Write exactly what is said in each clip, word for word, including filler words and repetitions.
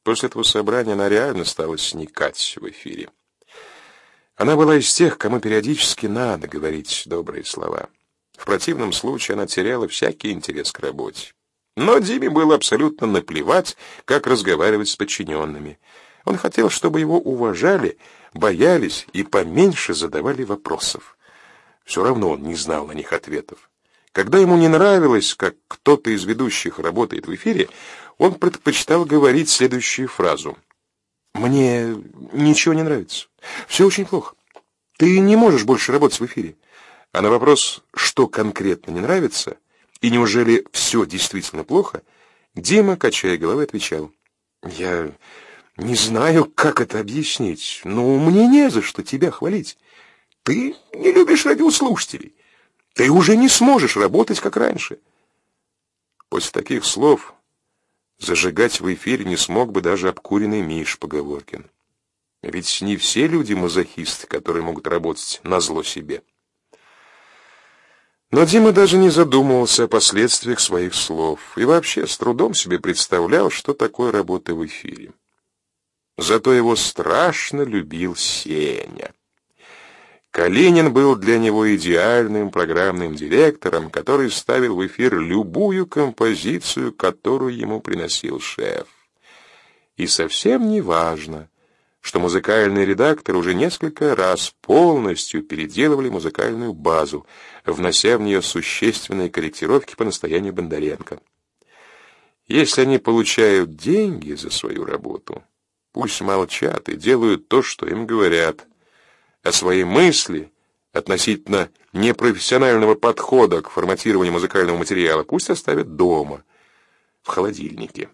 После этого собрания она реально стала сникать в эфире. Она была из тех, кому периодически надо говорить добрые слова. В противном случае она теряла всякий интерес к работе. Но Диме было абсолютно наплевать, как разговаривать с подчиненными. Он хотел, чтобы его уважали, боялись и поменьше задавали вопросов. Все равно он не знал на них ответов. Когда ему не нравилось, как кто-то из ведущих работает в эфире, он предпочитал говорить следующую фразу: «Мне ничего не нравится. Все очень плохо. Ты не можешь больше работать в эфире». А на вопрос, что конкретно не нравится, и неужели все действительно плохо, Дима, качая головой, отвечал: «Я не знаю, как это объяснить, но мне не за что тебя хвалить. Ты не любишь радиослушателей. Ты уже не сможешь работать, как раньше». После таких слов зажигать в эфире не смог бы даже обкуренный Миш Поговоркин. Ведь не все люди мазохисты, которые могут работать назло себе. Но Дима даже не задумывался о последствиях своих слов и вообще с трудом себе представлял, что такое работа в эфире. Зато его страшно любил Сеня. Калинин был для него идеальным программным директором, который ставил в эфир любую композицию, которую ему приносил шеф. И совсем не важно, что музыкальные редакторы уже несколько раз полностью переделывали музыкальную базу, внося в нее существенные корректировки по настоянию Бондаренко. Если они получают деньги за свою работу, пусть молчат и делают то, что им говорят, а свои мысли относительно непрофессионального подхода к форматированию музыкального материала пусть оставят дома, в холодильнике.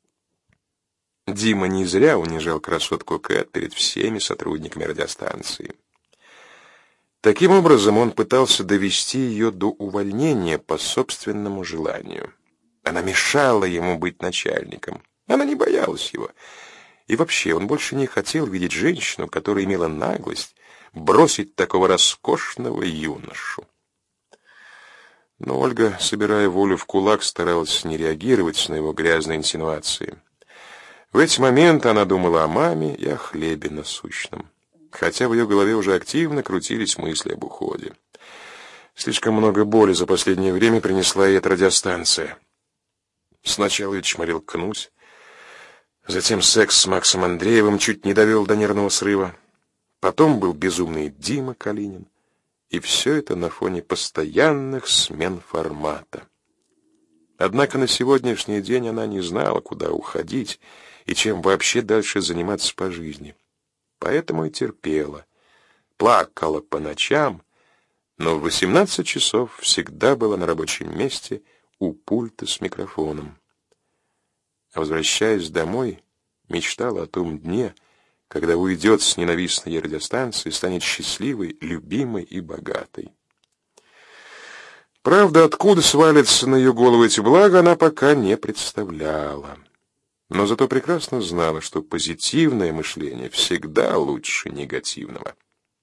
Дима не зря унижал красотку Кэт перед всеми сотрудниками радиостанции. Таким образом, он пытался довести ее до увольнения по собственному желанию. Она мешала ему быть начальником. Она не боялась его. И вообще, он больше не хотел видеть женщину, которая имела наглость бросить такого роскошного юношу. Но Ольга, собирая волю в кулак, старалась не реагировать на его грязные инсинуации. В эти моменты она думала о маме и о хлебе насущном, хотя в ее голове уже активно крутились мысли об уходе. Слишком много боли за последнее время принесла ей эта радиостанция. Сначала ее чморил Кнусь, затем секс с Максом Андреевым чуть не довел до нервного срыва. Потом был безумный Дима Калинин, и все это на фоне постоянных смен формата. Однако на сегодняшний день она не знала, куда уходить и чем вообще дальше заниматься по жизни. Поэтому и терпела, плакала по ночам, но в восемнадцать часов всегда была на рабочем месте у пульта с микрофоном. А возвращаясь домой, мечтала о том дне, когда уйдет с ненавистной ей радиостанции и станет счастливой, любимой и богатой. Правда, откуда свалятся на ее голову эти блага, она пока не представляла. Но зато прекрасно знала, что позитивное мышление всегда лучше негативного.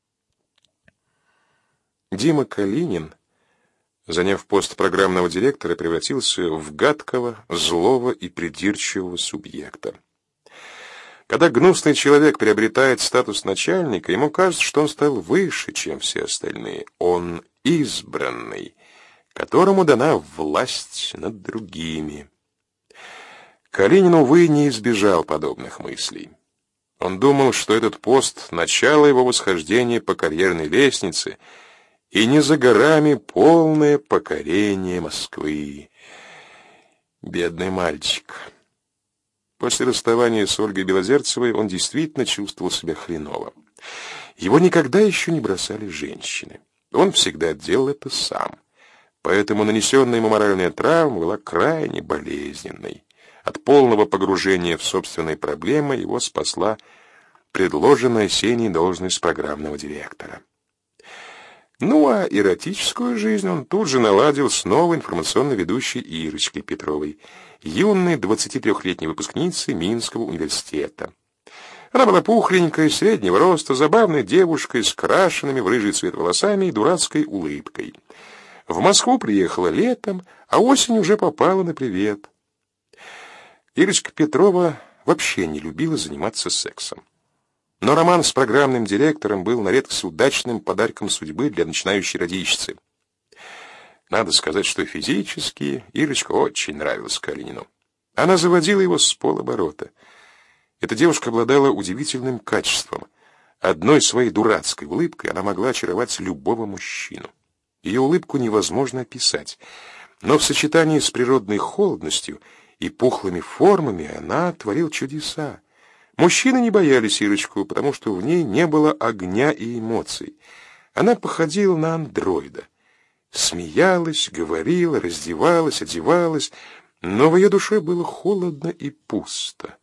Дима Калинин, заняв пост программного директора, превратился в гадкого, злого и придирчивого субъекта. Когда гнусный человек приобретает статус начальника, ему кажется, что он стал выше, чем все остальные. Он избранный, которому дана власть над другими. Калинин, увы, не избежал подобных мыслей. Он думал, что этот пост — начало его восхождения по карьерной лестнице, и не за горами полное покорение Москвы. Бедный мальчик. После расставания с Ольгой Белозерцевой он действительно чувствовал себя хреново. Его никогда еще не бросали женщины. Он всегда делал это сам. Поэтому нанесенная ему моральная травма была крайне болезненной. От полного погружения в собственные проблемы его спасла предложенная Сеней должность программного директора. Ну а эротическую жизнь он тут же наладил с новой информационной ведущей Ирочкой Петровой, юной двадцатитрёхлетней выпускницей Минского университета. Она была пухленькой, среднего роста, забавной девушкой с крашенными в рыжий цвет волосами и дурацкой улыбкой. В Москву приехала летом, а осень уже попала на привет. Ирочка Петрова вообще не любила заниматься сексом. Но роман с программным директором был на редкость удачным подарком судьбы для начинающей радищицы. Надо сказать, что физически Ирочка очень нравилась Калинину. Она заводила его с полоборота. Эта девушка обладала удивительным качеством. Одной своей дурацкой улыбкой она могла очаровать любого мужчину. Ее улыбку невозможно описать, но в сочетании с природной холодностью и пухлыми формами она творила чудеса. Мужчины не боялись Ирочку, потому что в ней не было огня и эмоций. Она походила на андроида. Смеялась, говорила, раздевалась, одевалась, но в ее душе было холодно и пусто.